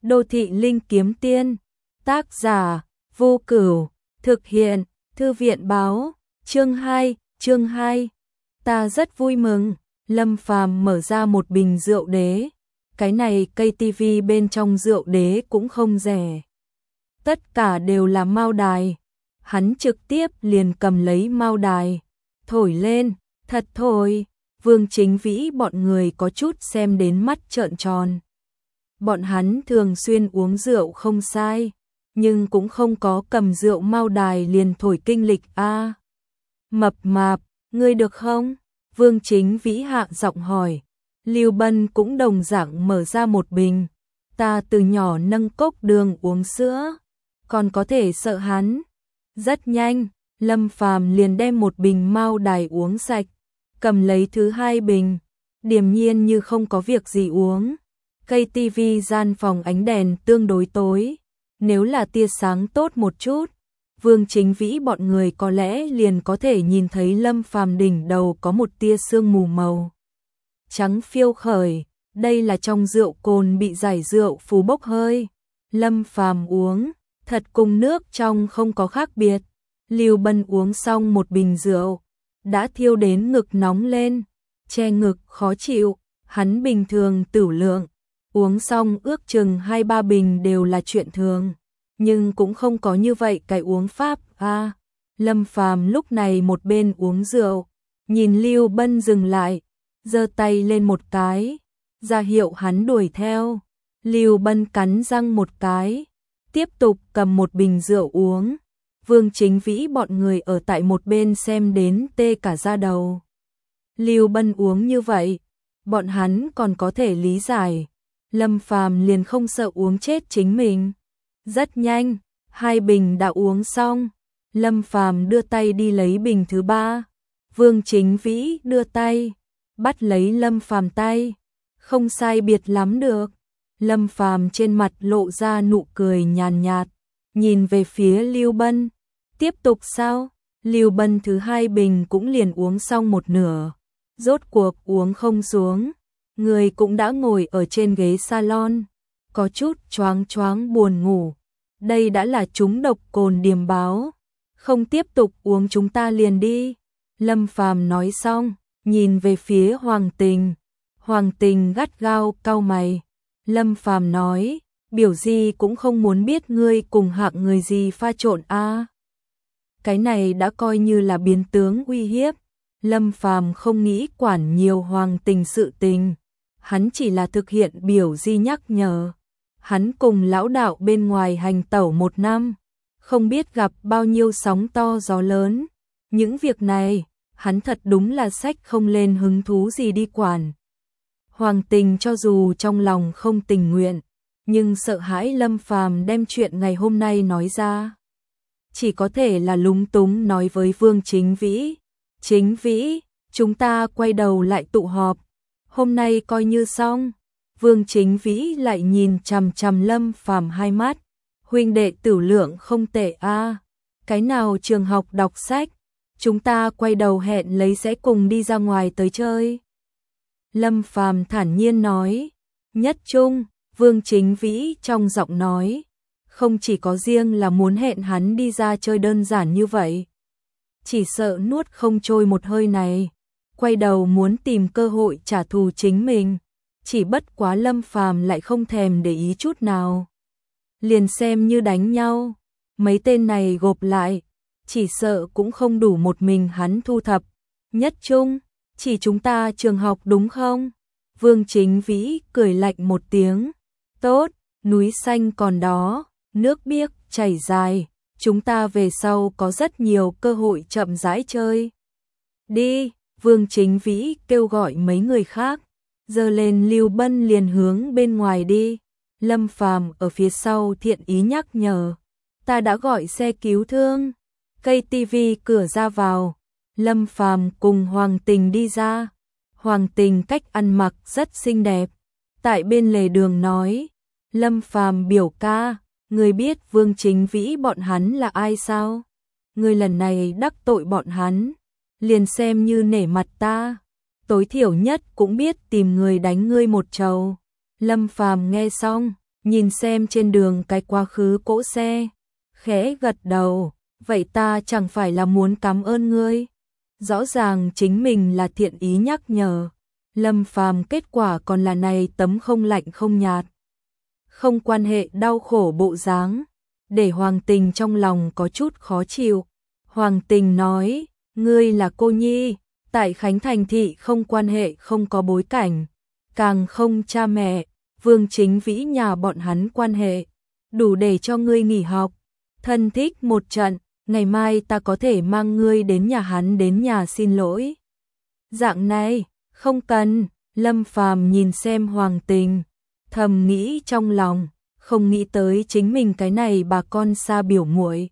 Đô thị linh kiếm tiên. Tác giả Vô Cửu. Thực hiện Thư viện báo. Chương 2. Ta rất vui mừng. Lâm Phàm mở ra một bình rượu đế. Cái này cây tivi bên trong rượu đế cũng không rẻ. Tất cả đều là mao đài. Hắn trực tiếp liền cầm lấy mao đài, thổi lên, thật thổi. Vương Chính Vĩ bọn người có chút xem đến mắt trợn tròn. Bọn hắn thường xuyên uống rượu không sai, nhưng cũng không có cầm rượu mao đài liền thổi kinh lịch a. Mập mạp, ngươi được không? Vương Chính Vĩ hạ giọng hỏi. Lưu Bân cũng đồng dạng mở ra một bình. Ta từ nhỏ nâng cốc đường uống sữa, còn có thể sợ hắn. Rất nhanh, Lâm Phàm liền đem một bình mao đài uống sạch, cầm lấy thứ hai bình, điềm nhiên như không có việc gì uống. Cây tivi gian phòng ánh đèn tương đối tối, nếu là tia sáng tốt một chút, Vương Chính Vĩ bọn người có lẽ liền có thể nhìn thấy Lâm Phàm đỉnh đầu có một tia sương mù màu trắng phiêu khởi, đây là trong rượu cồn bị giải rượu phù bốc hơi. Lâm Phàm uống, thật cùng nước trong không có khác biệt. Lưu Bân uống xong một bình rượu, đã thiêu đến ngực nóng lên, che ngực khó chịu, hắn bình thường tửu lượng, uống xong ước chừng 2-3 bình đều là chuyện thường, nhưng cũng không có như vậy cái uống pháp a. Lâm Phàm lúc này một bên uống rượu, nhìn Lưu Bân dừng lại, giơ tay lên một cái, ra hiệu hắn đuổi theo. Lưu Bân cắn răng một cái, tiếp tục cầm một bình rượu uống. Vương Chính Vĩ bọn người ở tại một bên xem đến tê cả da đầu. Lưu Bân uống như vậy, bọn hắn còn có thể lý giải. Lâm Phàm liền không sợ uống chết chính mình. Rất nhanh, 2 bình đã uống xong. Lâm Phàm đưa tay đi lấy bình thứ 3. Vương Chính Vĩ đưa tay, bắt lấy Lâm Phàm tay. Không sai biệt lắm được. Lâm Phàm trên mặt lộ ra nụ cười nhàn nhạt, nhìn về phía Lưu Bân. Tiếp tục sao? Lưu Bân thứ 2 bình cũng liền uống xong một nửa. Rốt cuộc uống không xuống, người cũng đã ngồi ở trên ghế salon, có chút choáng choáng buồn ngủ. Đây đã là trúng độc cồn điềm báo. Không tiếp tục uống chúng ta liền đi. Lâm Phàm nói xong, nhìn về phía Hoàng Tình. Hoàng Tình gắt gao cau mày. Lâm Phàm nói, biểu gì cũng không muốn biết ngươi cùng hạng người gì pha trộn a. Cái này đã coi như là biến tướng uy hiếp. Lâm Phàm không nghĩ quản nhiều Hoàng Tình sự tình, hắn chỉ là thực hiện biểu di nhắc nhở. Hắn cùng lão đạo bên ngoài hành tẩu 1 năm, không biết gặp bao nhiêu sóng to gió lớn. Những việc này, hắn thật đúng là sách không lên hứng thú gì đi quản. Hoàng Tình cho dù trong lòng không tình nguyện, nhưng sợ hãi Lâm Phàm đem chuyện ngày hôm nay nói ra, chỉ có thể là lúng túng nói với Vương Chính Vĩ. Chính Vĩ, chúng ta quay đầu lại tụ họp, hôm nay coi như xong. Vương Chính Vĩ lại nhìn chằm chằm Lâm Phàm 2 mắt. Huynh đệ tửu lượng không tệ a. Cái nào trường học đọc sách, chúng ta quay đầu hẹn lấy sẽ cùng đi ra ngoài tới chơi. Lâm Phàm thản nhiên nói. Nhất trung, Vương Chính Vĩ trong giọng nói, không chỉ có riêng là muốn hẹn hắn đi ra chơi đơn giản như vậy, chỉ sợ nuốt không trôi một hơi này, quay đầu muốn tìm cơ hội trả thù chính mình. Chỉ bất quá Lâm Phàm lại không thèm để ý chút nào. Liền xem như đánh nhau, mấy tên này gộp lại, chỉ sợ cũng không đủ một mình hắn thu thập. Nhất trung, chỉ chúng ta trường học đúng không? Vương Chính Vĩ cười lạnh một tiếng. Tốt, núi xanh còn đó, nước biếc chảy dài, chúng ta về sau có rất nhiều cơ hội chậm rãi chơi. Đi, Vương Chính Vĩ kêu gọi mấy người khác, giơ lên Lưu Bân liền hướng bên ngoài đi. Lâm Phàm ở phía sau thiện ý nhắc nhở, ta đã gọi xe cứu thương. Cây tivi cửa ra vào, Lâm Phàm cùng Hoàng Tình đi ra. Hoàng Tình cách ăn mặc rất xinh đẹp, tại bên lề đường nói, Lâm Phàm biểu ca, người biết Vương Chính Vĩ bọn hắn là ai sao? Người lần này đắc tội bọn hắn, liền xem như nể mặt ta, tối thiểu nhất cũng biết tìm người đánh ngươi một trầu. Lâm Phàm nghe xong, nhìn xem trên đường cái quá khứ cỗ xe, khẽ gật đầu, vậy ta chẳng phải là muốn cảm ơn ngươi. Rõ ràng chính mình là thiện ý nhắc nhở, Lâm Phàm kết quả còn là này tấm không lạnh không nhạt. Không quan hệ đau khổ bộ dáng, để Hoàng Tình trong lòng có chút khó chịu. Hoàng Tình nói, ngươi là cô nhi, tại Khánh Thành thị không quan hệ không có bối cảnh, càng không cha mẹ, Vương Chính Vĩ nhà bọn hắn quan hệ, đủ để cho ngươi nghỉ học, thân thích một trận, ngày mai ta có thể mang ngươi đến nhà hắn đến nhà xin lỗi. Dạng này, không cần, Lâm Phàm nhìn xem Hoàng Tình, thầm nghĩ trong lòng, không nghĩ tới chính mình cái này bà con xa biểu muội.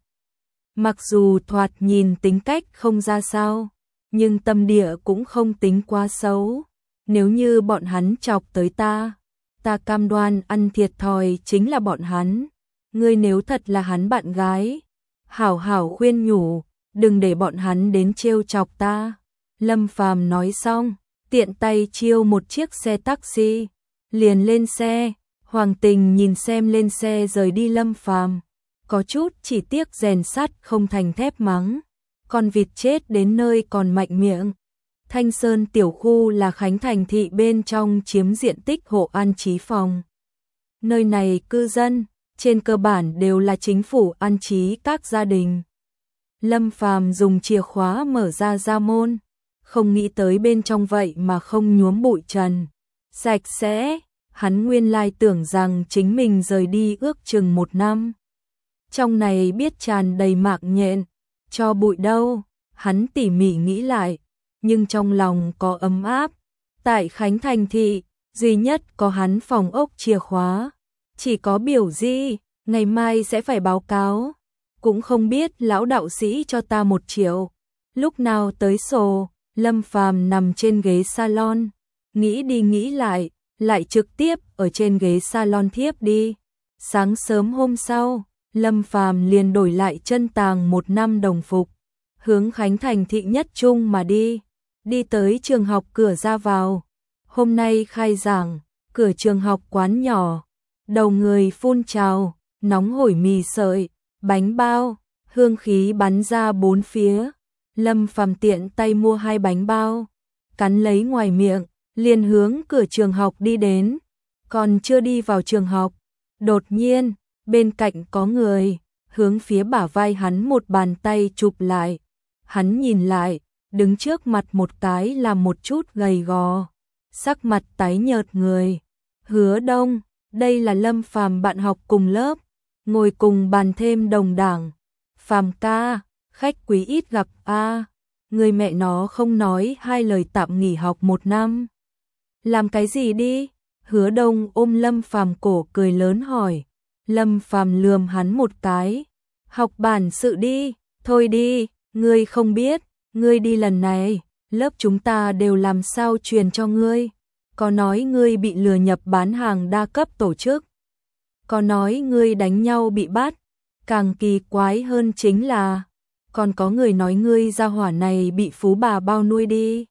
Mặc dù thoạt nhìn tính cách không ra sao, nhưng tâm địa cũng không tính quá xấu. Nếu như bọn hắn chọc tới ta cam đoan ăn thiệt thòi chính là bọn hắn. Ngươi nếu thật là hắn bạn gái, hảo hảo khuyên nhủ, đừng để bọn hắn đến trêu chọc ta. Lâm Phàm nói xong, tiện tay chiêu một chiếc xe taxi, liền lên xe. Hoàng Tình nhìn xem lên xe rời đi Lâm Phàm, có chút chỉ tiếc rèn sắt không thành thép mắng, con vịt chết đến nơi còn mạnh miệng. Thanh Sơn tiểu khu là Khánh Thành thị bên trong chiếm diện tích hộ an trí phòng. Nơi này cư dân trên cơ bản đều là chính phủ an trí các gia đình. Lâm Phàm dùng chìa khóa mở ra gia môn, không nghĩ tới bên trong vậy mà không nhuốm bụi trần, sạch sẽ. Hắn nguyên lai tưởng rằng chính mình rời đi ước chừng 1 năm. Trong này biết tràn đầy mạc nhện, cho bụi đâu, hắn tỉ mỉ nghĩ lại, nhưng trong lòng có ấm áp. Tại Khánh Thành thị, duy nhất có hắn phòng ốc chìa khóa, chỉ có biểu gì, ngày mai sẽ phải báo cáo, cũng không biết lão đạo sĩ cho ta 1 triệu, lúc nào tới sổ. Lâm Phàm nằm trên ghế salon, nghĩ đi nghĩ lại trực tiếp ở trên ghế salon thiếp đi. Sáng sớm hôm sau, Lâm Phàm liền đổi lại chân tàng 1 năm đồng phục, hướng Khánh Thành thị nhất trung mà đi tới trường học cửa ra vào. Hôm nay khai giảng, cửa trường học quán nhỏ, đầu người phun trào, nóng hổi mì sợi, bánh bao, hương khí bắn ra 4 phía. Lâm Phàm tiện tay mua 2 bánh bao, cắn lấy ngoài miệng, liền hướng cửa trường học đi đến. Còn chưa đi vào trường học, đột nhiên, bên cạnh có người, hướng phía bả vai hắn một bàn tay chụp lại. Hắn nhìn lại, đứng trước mặt một cái là một chút gầy gò, sắc mặt tái nhợt người. Hứa Đông, đây là Lâm Phàm bạn học cùng lớp, ngồi cùng bàn thêm đồng đảng. Phàm ca, khách quý ít gặp a. Người mẹ nó không nói 2 lời tạm nghỉ học 1 năm. Làm cái gì đi? Hứa Đông ôm Lâm Phàm cổ cười lớn hỏi. Lâm Phàm lườm hắn một cái. Học bản sự đi, thôi đi, ngươi không biết, ngươi đi lần này, lớp chúng ta đều làm sao truyền cho ngươi. Có nói ngươi bị lừa nhập bán hàng đa cấp tổ chức. Có nói ngươi đánh nhau bị bắt. Càng kỳ quái hơn chính là, còn có người nói ngươi gia hỏa này bị phú bà bao nuôi đi.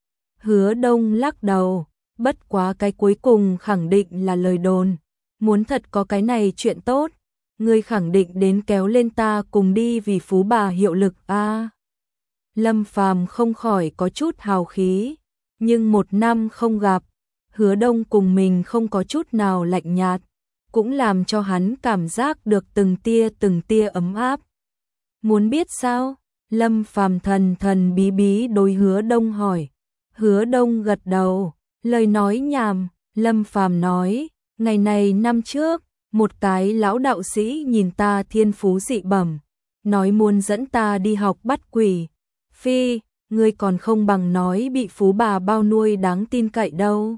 Hứa Đông lắc đầu, bất quá cái cuối cùng khẳng định là lời đồn. Muốn thật có cái này chuyện tốt, ngươi khẳng định đến kéo lên ta cùng đi vì phú bà hiệu lực a. Lâm Phàm không khỏi có chút hào khí, nhưng 1 năm không gặp, Hứa Đông cùng mình không có chút nào lạnh nhạt, cũng làm cho hắn cảm giác được từng tia ấm áp. Muốn biết sao? Lâm Phàm thần bí bí đối Hứa Đông hỏi. Hứa Đông gật đầu, lời nói nhảm. Lâm Phàm nói, ngày này năm trước, một cái lão đạo sĩ nhìn ta thiên phú dị bẩm, nói muốn dẫn ta đi học bắt quỷ. Phi, ngươi còn không bằng nói bị phú bà bao nuôi đáng tin cậy đâu.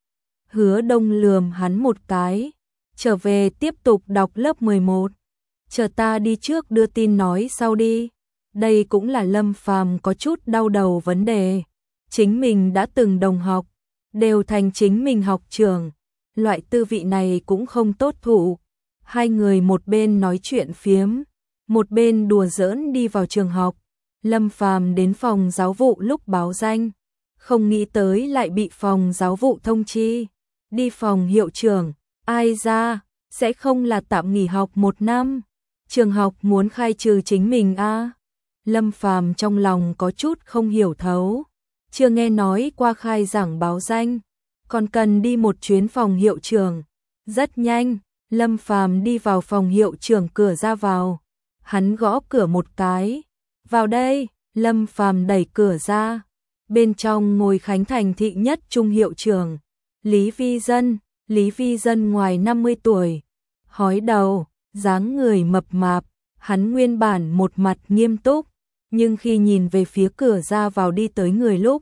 Hứa Đông lườm hắn một cái, trở về tiếp tục đọc lớp 11. Chờ ta đi trước đưa tin nói sau đi. Đây cũng là Lâm Phàm có chút đau đầu vấn đề. Chính mình đã từng đồng học, đều thành chính mình học trưởng. Loại tư vị này cũng không tốt thụ. Hai người một bên nói chuyện phiếm, một bên đùa giỡn đi vào trường học. Lâm Phàm đến phòng giáo vụ lúc báo danh, không nghĩ tới lại bị phòng giáo vụ thông chi. Đi phòng hiệu trưởng, ai ra, sẽ không là tạm nghỉ học 1 năm. Trường học muốn khai trừ chính mình à? Lâm Phàm trong lòng có chút không hiểu thấu. Chưa nghe nói qua khai giảng báo danh, còn cần đi một chuyến phòng hiệu trưởng. Rất nhanh, Lâm Phàm đi vào phòng hiệu trưởng cửa ra vào. Hắn gõ cửa một cái. Vào đây, Lâm Phàm đẩy cửa ra. Bên trong ngồi Khánh Thành thị nhất trung hiệu trưởng, Lý Vi Dân. Lý Vi Dân ngoài 50 tuổi, hói đầu, dáng người mập mạp, hắn nguyên bản một mặt nghiêm túc, nhưng khi nhìn về phía cửa ra vào đi tới người lúc,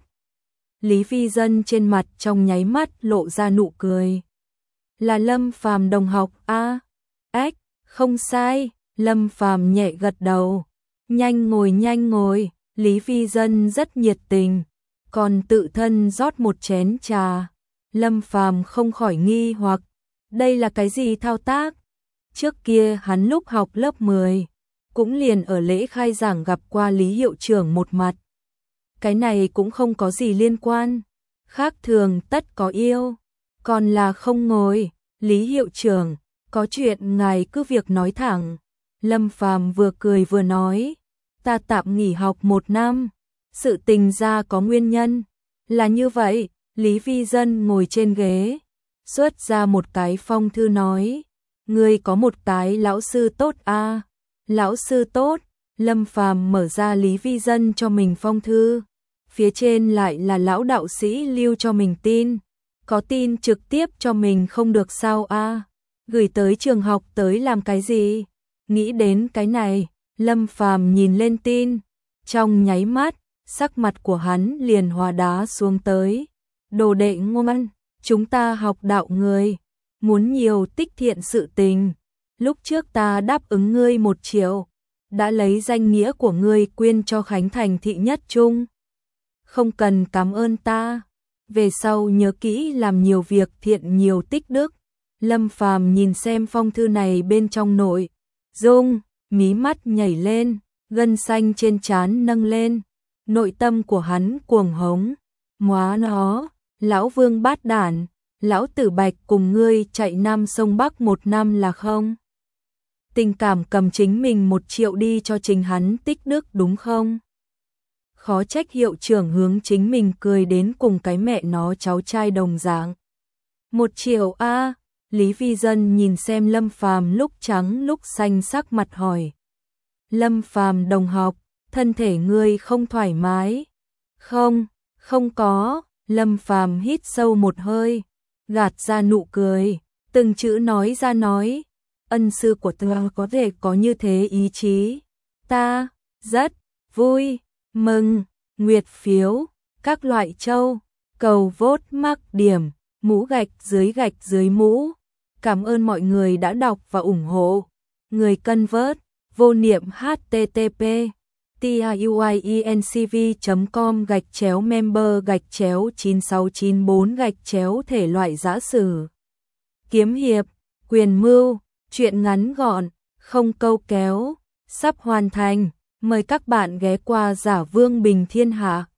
Lý Vi Dân trên mặt trong nháy mắt lộ ra nụ cười. Là Lâm Phàm đồng học a? Ếch, không sai, Lâm Phàm nhẹ gật đầu. Nhanh ngồi, Lý Vi Dân rất nhiệt tình, còn tự thân rót một chén trà. Lâm Phàm không khỏi nghi hoặc, đây là cái gì thao tác? Trước kia hắn lúc học lớp 10, cũng liền ở lễ khai giảng gặp qua Lý hiệu trưởng một mặt. Cái này cũng không có gì liên quan, khác thường tất có yêu, còn là không ngồi. Lý hiệu trưởng, có chuyện ngài cứ việc nói thẳng. Lâm Phàm vừa cười vừa nói, ta tạm nghỉ học 1 năm, sự tình ra có nguyên nhân, là như vậy. Lý Vi Dân ngồi trên ghế, xuất ra một cái phong thư nói, ngươi có một cái lão sư tốt a? Lão sư tốt. Lâm Phàm mở ra Lý Vi Dân cho mình phong thư, phía trên lại là lão đạo sĩ lưu cho mình tin. Có tin trực tiếp cho mình không được sao a? Gửi tới trường học tới làm cái gì? Nghĩ đến cái này, Lâm Phàm nhìn lên tin, trong nháy mắt, sắc mặt của hắn liền hòa đá xuống tới. Đồ đệ ngoan, chúng ta học đạo người, muốn nhiều tích thiện sự tình. Lúc trước ta đáp ứng ngươi 1 triệu, đã lấy danh nghĩa của ngươi quyên cho Khánh Thành thị nhất trung. Không cần cảm ơn ta, về sau nhớ kỹ làm nhiều việc thiện nhiều tích đức. Lâm Phàm nhìn xem phong thư này bên trong nội dung, mí mắt nhảy lên, gân xanh trên trán nâng lên, nội tâm của hắn cuồng hống. Móa nó, lão Vương bát đản, lão Tử Bạch cùng ngươi chạy Nam sông Bắc 1 năm là không? Tình cảm cầm chính mình 1 triệu đi cho chính hắn tích đức đúng không? Khó trách hiệu trưởng hướng chính mình cười đến cùng cái mẹ nó cháu trai đồng dạng. 1 triệu a? Lý Vi Dân nhìn xem Lâm Phàm lúc trắng lúc xanh sắc mặt hỏi. Lâm Phàm đồng học, thân thể ngươi không thoải mái? Không có. Lâm Phàm hít sâu một hơi, gạt ra nụ cười, từng chữ nói ra nói, ân sư của ta có thể có như thế ý chí, ta rất vui mừng. Nguyệt phiếu, các loại châu, cầu vote mắc điểm, mũ gạch dưới mũ. Cảm ơn mọi người đã đọc và ủng hộ. Người cân vớt, vô niệm http tiuincv.com/member/9694/ thể loại dã sử, kiếm hiệp, quyền mưu, truyện ngắn gọn, không câu kéo, sắp hoàn thành. Mời các bạn ghé qua Giả Vương Bình Thiên Hạ.